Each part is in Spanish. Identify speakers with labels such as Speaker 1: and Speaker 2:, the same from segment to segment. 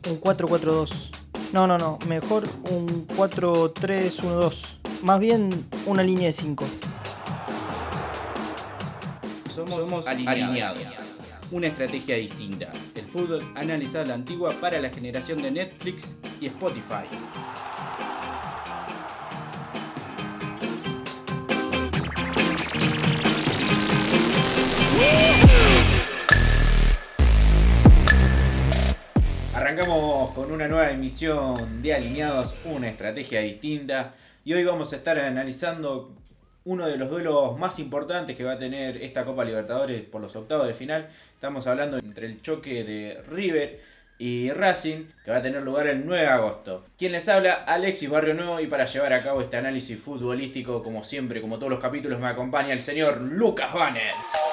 Speaker 1: Un 4-4-2. No, mejor un 4-3-1-2. Más bien una línea de 5.
Speaker 2: Somos alineados. Una estrategia distinta. El fútbol analizado a la antigua para la generación de Netflix y Spotify. Arrancamos con una nueva emisión de Alineados, una estrategia distinta. Y hoy vamos a estar analizando uno de los duelos más importantes que va a tener esta Copa Libertadores por los octavos de final. Estamos hablando entre el choque de River y Racing, que va a tener lugar el 9 de agosto. Quien les habla, Alexis Barrio Nuevo, y para llevar a cabo este análisis futbolístico, como siempre, como todos los capítulos, me acompaña el señor Lucas Banner.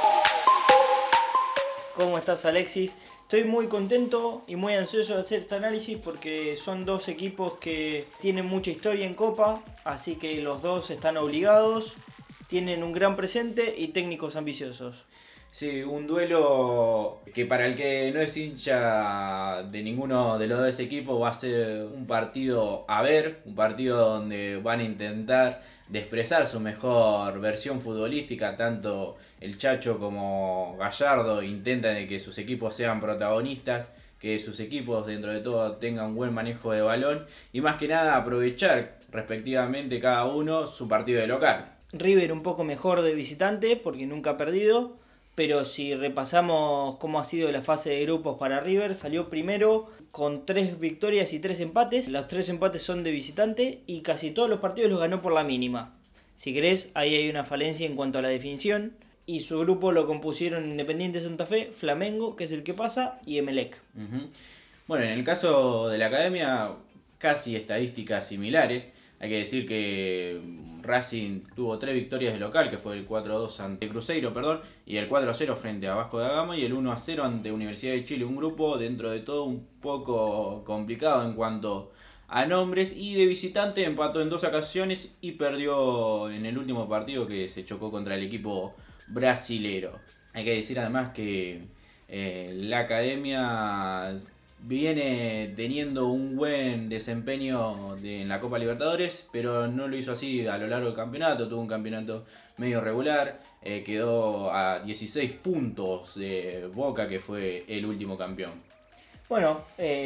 Speaker 1: ¿Cómo estás, Alexis? Estoy muy contento y muy ansioso de hacer este análisis porque son dos equipos que tienen mucha historia en Copa, así que los dos están obligados, tienen un gran presente y técnicos ambiciosos.
Speaker 2: Sí, un duelo que para el que no es hincha de ninguno de los dos equipos va a ser un partido a ver, un partido donde van a intentar de expresar su mejor versión futbolística. Tanto el Chacho como Gallardo intentan de que sus equipos sean protagonistas, que sus equipos dentro de todo tengan un buen manejo de balón y más que nada aprovechar respectivamente cada uno su partido de local.
Speaker 1: River un poco mejor de visitante porque nunca ha perdido, pero si repasamos cómo ha sido la fase de grupos para River, salió primero con 3 victorias y 3 empates. Los 3 empates son de visitante y casi todos los partidos los ganó por la mínima. Si querés, ahí hay una falencia en cuanto a la definición. Y su grupo lo compusieron Independiente Santa Fe, Flamengo, que es el que pasa, y Emelec.
Speaker 2: Bueno, en el caso de la Academia, casi estadísticas similares. Hay que decir que Racing tuvo 3 victorias de local, que fue el 4-2 ante Cruzeiro, y el 4-0 frente a Vasco da Gama y el 1-0 ante Universidad de Chile. Un grupo dentro de todo un poco complicado en cuanto a nombres, y de visitante empató en 2 ocasiones y perdió en el último partido que se chocó contra el equipo brasilero. Hay que decir además que la Academia viene teniendo un buen desempeño en la Copa Libertadores, pero no lo hizo así a lo largo del campeonato. Tuvo un campeonato medio regular, quedó a 16 puntos de Boca, que fue el último campeón.
Speaker 1: Bueno,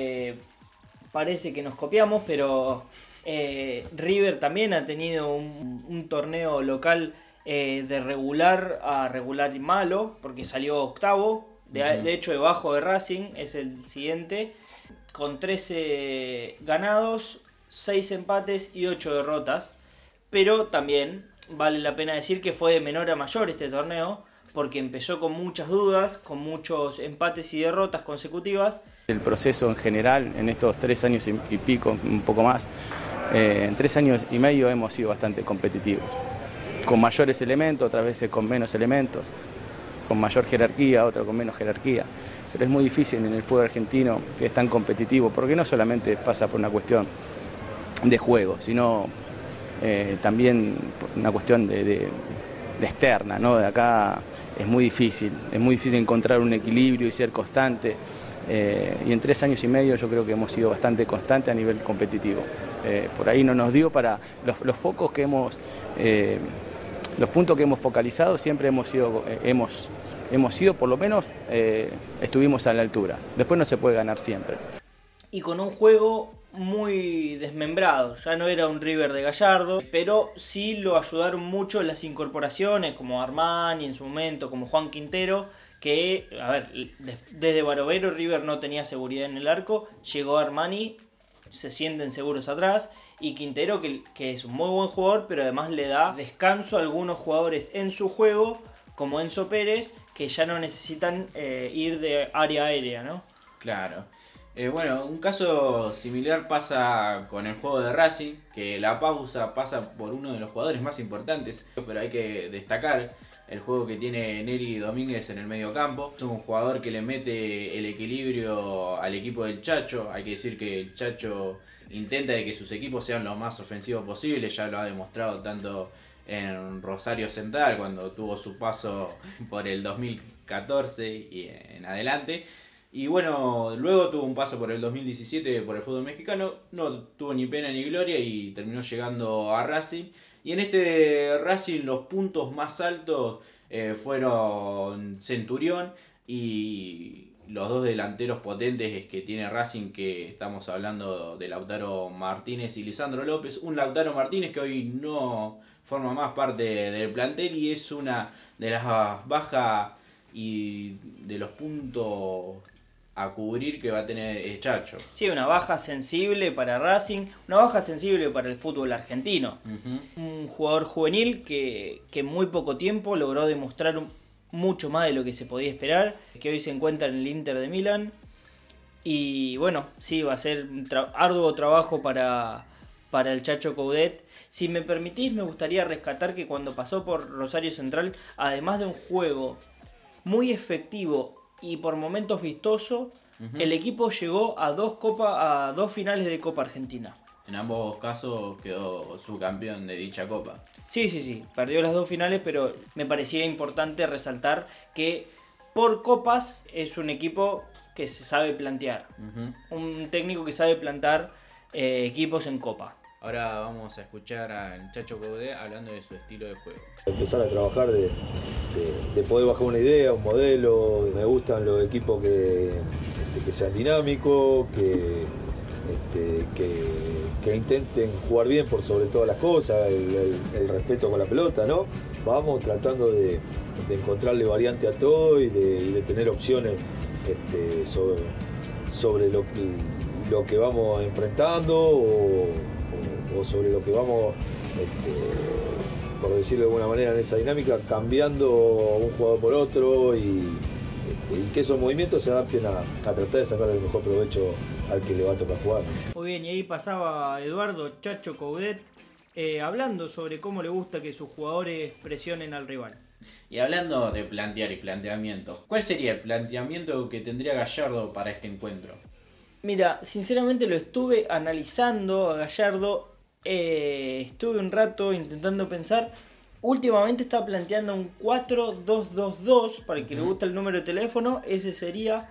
Speaker 1: parece que nos copiamos, pero River también ha tenido un torneo local de regular a regular y malo, porque salió octavo. De hecho, debajo de Racing es el siguiente, con 13 ganados, 6 empates y 8 derrotas. Pero también vale la pena decir que fue de menor a mayor este torneo, porque empezó con muchas dudas, con muchos empates y derrotas consecutivas.
Speaker 3: El proceso en general, en estos 3 años y pico, un poco más, en 3 años y medio hemos sido bastante competitivos, con mayores elementos, otras veces con menos elementos, con mayor jerarquía, otra con menos jerarquía. Pero es muy difícil en el fútbol argentino, que es tan competitivo, porque no solamente pasa por una cuestión de juego, sino también por una cuestión de externa, ¿no? De acá es muy difícil encontrar un equilibrio y ser constante. Y en 3 años y medio yo creo que hemos sido bastante constantes a nivel competitivo. Por ahí no nos dio para los focos que hemos... los puntos que hemos focalizado siempre hemos sido por lo menos, estuvimos a la altura. Después no se puede ganar siempre.
Speaker 1: Y con un juego muy desmembrado, ya no era un River de Gallardo, pero sí lo ayudaron mucho las incorporaciones, como Armani en su momento, como Juan Quintero, que, a ver, desde Barovero River no tenía seguridad en el arco, llegó Armani, se sienten seguros atrás, y Quintero que es un muy buen jugador, pero además le da descanso a algunos jugadores en su juego, como Enzo Pérez, que ya no necesitan ir de área aérea, ¿no?
Speaker 2: Claro. Bueno, un caso similar pasa con el juego de Racing, que la pausa pasa por uno de los jugadores más importantes, pero hay que destacar el juego que tiene Neri Domínguez en el medio campo. Es un jugador que le mete el equilibrio al equipo del Chacho. Hay que decir que el Chacho intenta de que sus equipos sean lo más ofensivos posible, ya lo ha demostrado tanto en Rosario Central, cuando tuvo su paso por el 2014 y en adelante. Y bueno, luego tuvo un paso por el 2017 por el fútbol mexicano, no tuvo ni pena ni gloria y terminó llegando a Racing. Y en este Racing los puntos más altos fueron Centurión y los dos delanteros potentes que tiene Racing, que estamos hablando de Lautaro Martínez y Lisandro López. Un Lautaro Martínez que hoy no forma más parte del plantel y es una de las bajas y de los puntos a cubrir que va a tener Chacho.
Speaker 1: Sí, una baja sensible para Racing, una baja sensible para el fútbol argentino. Un jugador juvenil que en muy poco tiempo logró demostrar mucho más de lo que se podía esperar, que hoy se encuentra en el Inter de Milán. Y bueno, sí, va a ser un arduo trabajo para el Chacho Coudet. Si me permitís, me gustaría rescatar que cuando pasó por Rosario Central, además de un juego muy efectivo y por momentos vistoso, el equipo llegó a dos finales de Copa Argentina.
Speaker 2: En ambos casos quedó subcampeón de dicha copa.
Speaker 1: Sí, perdió las dos finales, pero me parecía importante resaltar que por copas es un equipo que se sabe plantear. Un técnico que sabe plantar equipos en copa.
Speaker 2: Ahora vamos a escuchar al Chacho Coudet hablando de su estilo de juego.
Speaker 4: Empezar a trabajar de poder bajar una idea, un modelo. Me gustan los equipos que sean dinámicos, que intenten jugar bien por sobre todas las cosas, el respeto con la pelota, ¿no? Vamos tratando de encontrarle variante a todo y de tener opciones sobre lo que vamos enfrentando o sobre lo que vamos, por decirlo de alguna manera, en esa dinámica, cambiando un jugador por otro y que esos movimientos se adapten a tratar de sacar el mejor provecho al que le va a tocar jugar.
Speaker 1: Muy bien, y ahí pasaba Eduardo Chacho Coudet hablando sobre cómo le gusta que sus jugadores presionen al rival.
Speaker 2: Y hablando de plantear y planteamiento, ¿cuál sería el planteamiento que tendría Gallardo para este encuentro?
Speaker 1: Mira, sinceramente lo estuve analizando a Gallardo, estuve un rato intentando pensar. Últimamente está planteando un 4-2-2-2, para el que le gusta el número de teléfono, ese sería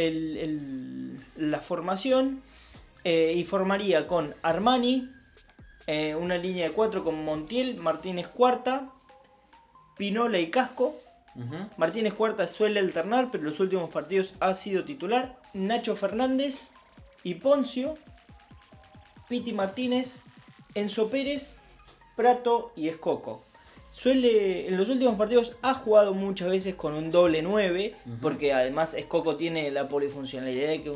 Speaker 1: la formación, y formaría con Armani, una línea de 4 con Montiel, Martínez Cuarta, Pinola y Casco. Martínez Cuarta suele alternar, pero en los últimos partidos ha sido titular. Nacho Fernández y Poncio, Piti Martínez, Enzo Pérez, Prato y Escoco. En los últimos partidos ha jugado muchas veces con un doble 9, porque además Escoco tiene la polifuncionalidad de que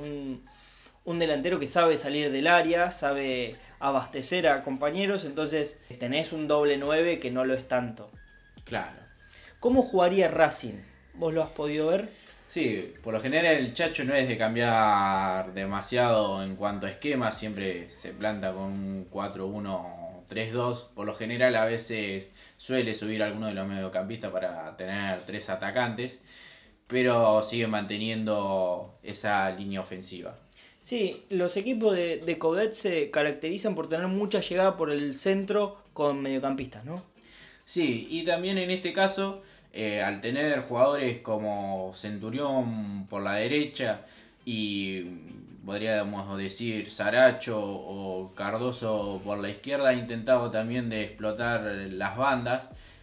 Speaker 1: un delantero que sabe salir del área, sabe abastecer a compañeros, entonces tenés un doble 9 que no lo es tanto.
Speaker 2: Claro.
Speaker 1: ¿Cómo jugaría Racing? ¿Vos lo has podido ver?
Speaker 2: Sí, por lo general el Chacho no es de cambiar demasiado en cuanto a esquema, siempre se planta con un 4-1-3-2. Por lo general a veces suele subir alguno de los mediocampistas para tener 3 atacantes, pero sigue manteniendo esa línea ofensiva.
Speaker 1: Sí, los equipos de Coudet se caracterizan por tener mucha llegada por el centro con mediocampistas, ¿no?
Speaker 2: Sí, y también en este caso, al tener jugadores como Centurión por la derecha y podríamos decir Saracho o Cardoso por la izquierda, ha intentado también de explotar las bandas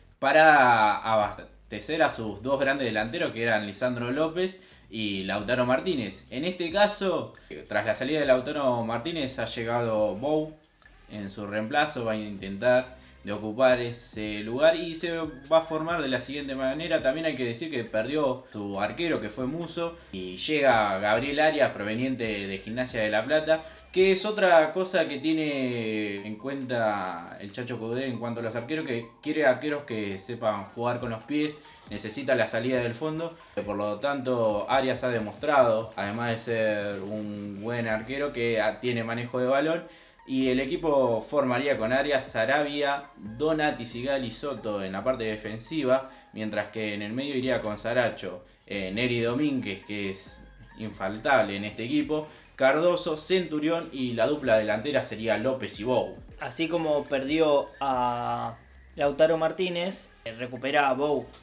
Speaker 2: para abastecer a sus dos grandes delanteros, que eran Lisandro López y Lautaro Martínez. En este caso, tras la salida de Lautaro Martínez, ha llegado Bou en su reemplazo, va a intentar de ocupar ese lugar y se va a formar de la siguiente manera. También hay que decir que perdió su arquero, que fue Muso, y llega Gabriel Arias, proveniente de Gimnasia de La Plata, que es otra cosa que tiene en cuenta el Chacho Coudet en cuanto a los arqueros, que quiere arqueros que sepan jugar con los pies, necesita la salida del fondo. Por lo tanto, Arias ha demostrado, además de ser un buen arquero, que tiene manejo de balón. Y el equipo formaría con Arias, Sarabia, Donati, Sigali y Soto en la parte defensiva, mientras que en el medio iría con Saracho, Neri Domínguez, que es infaltable en este equipo, Cardoso, Centurión, y la dupla delantera sería López y Bou.
Speaker 1: Así como perdió a Lautaro Martínez, recupera a Bou,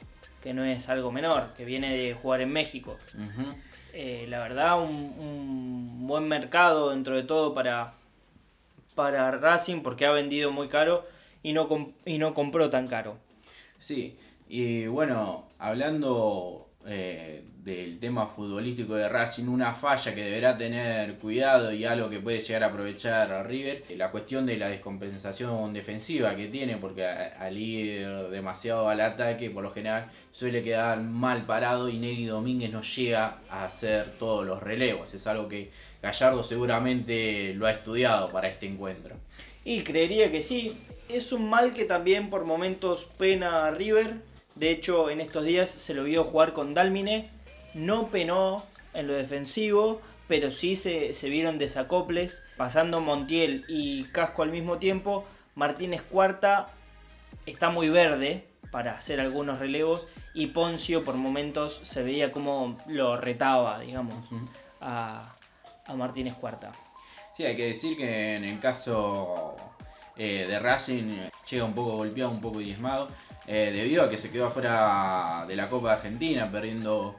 Speaker 1: que no es algo menor, que viene de jugar en México.
Speaker 2: Ujú.
Speaker 1: La verdad, un buen mercado dentro de todo para Racing, porque ha vendido muy caro y no compró tan caro.
Speaker 2: Sí, y bueno, hablando del tema futbolístico de Racing, una falla que deberá tener cuidado y algo que puede llegar a aprovechar a River, la cuestión de la descompensación defensiva que tiene, porque al ir demasiado al ataque, por lo general suele quedar mal parado y Neri Domínguez no llega a hacer todos los relevos. Es algo que Gallardo seguramente lo ha estudiado para este encuentro.
Speaker 1: Y creería que sí. Es un mal que también por momentos pena a River. De hecho, en estos días se lo vio jugar con Dálmine. No penó en lo defensivo, pero sí se vieron desacoples. Pasando Montiel y Casco al mismo tiempo, Martínez Cuarta está muy verde para hacer algunos relevos. Y Poncio por momentos se veía como lo retaba, digamos, a Martínez Cuarta.
Speaker 2: Sí, hay que decir que en el caso de Racing llega un poco golpeado, un poco diezmado, debido a que se quedó afuera de la Copa de Argentina, perdiendo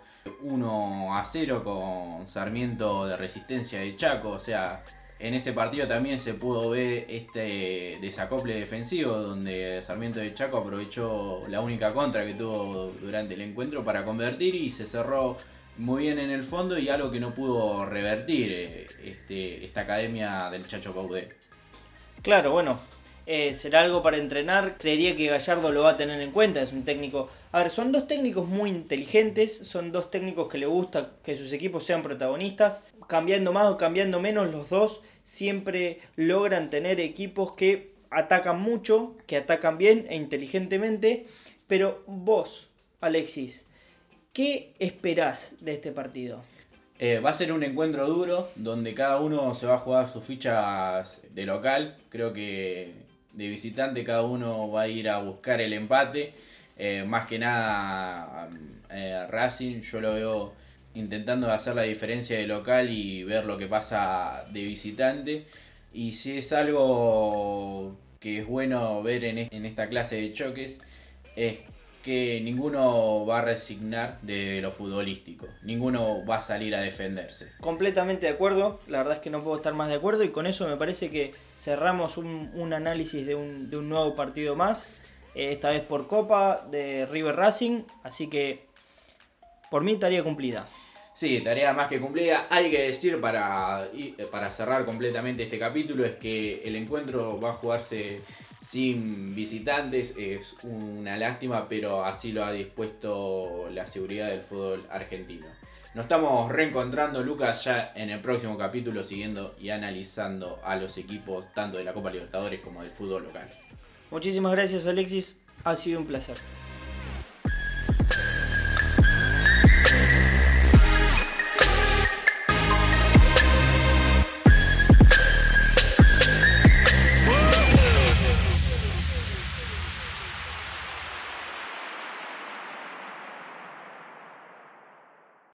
Speaker 2: 1-0 con Sarmiento de Resistencia de Chaco. O sea, en ese partido también se pudo ver este desacople defensivo, donde Sarmiento de Chaco aprovechó la única contra que tuvo durante el encuentro para convertir y se cerró muy bien en el fondo, y algo que no pudo revertir esta academia del Chacho Coudet.
Speaker 1: Claro, bueno, será algo para entrenar. Creería que Gallardo lo va a tener en cuenta. Es un técnico... A ver, son dos técnicos muy inteligentes. Son dos técnicos que le gusta que sus equipos sean protagonistas. Cambiando más o cambiando menos, los dos siempre logran tener equipos que atacan mucho, que atacan bien e inteligentemente. Pero vos, Alexis, ¿qué esperás de este partido?
Speaker 2: Va a ser un encuentro duro, donde cada uno se va a jugar sus fichas de local. Creo que de visitante cada uno va a ir a buscar el empate. Más que nada Racing, yo lo veo intentando hacer la diferencia de local y ver lo que pasa de visitante. Y si es algo que es bueno ver en esta clase de choques, es que ninguno va a resignar de lo futbolístico, ninguno va a salir a defenderse.
Speaker 1: Completamente de acuerdo, la verdad es que no puedo estar más de acuerdo, y con eso me parece que cerramos un análisis de un nuevo partido más, esta vez por Copa de River Racing, así que por mí tarea cumplida.
Speaker 2: Sí, tarea más que cumplida. Hay que decir para cerrar completamente este capítulo es que el encuentro va a jugarse sin visitantes. Es una lástima, pero así lo ha dispuesto la seguridad del fútbol argentino. Nos estamos reencontrando, Lucas, ya en el próximo capítulo, siguiendo y analizando a los equipos tanto de la Copa Libertadores como del fútbol local.
Speaker 1: Muchísimas gracias, Alexis, ha sido un placer.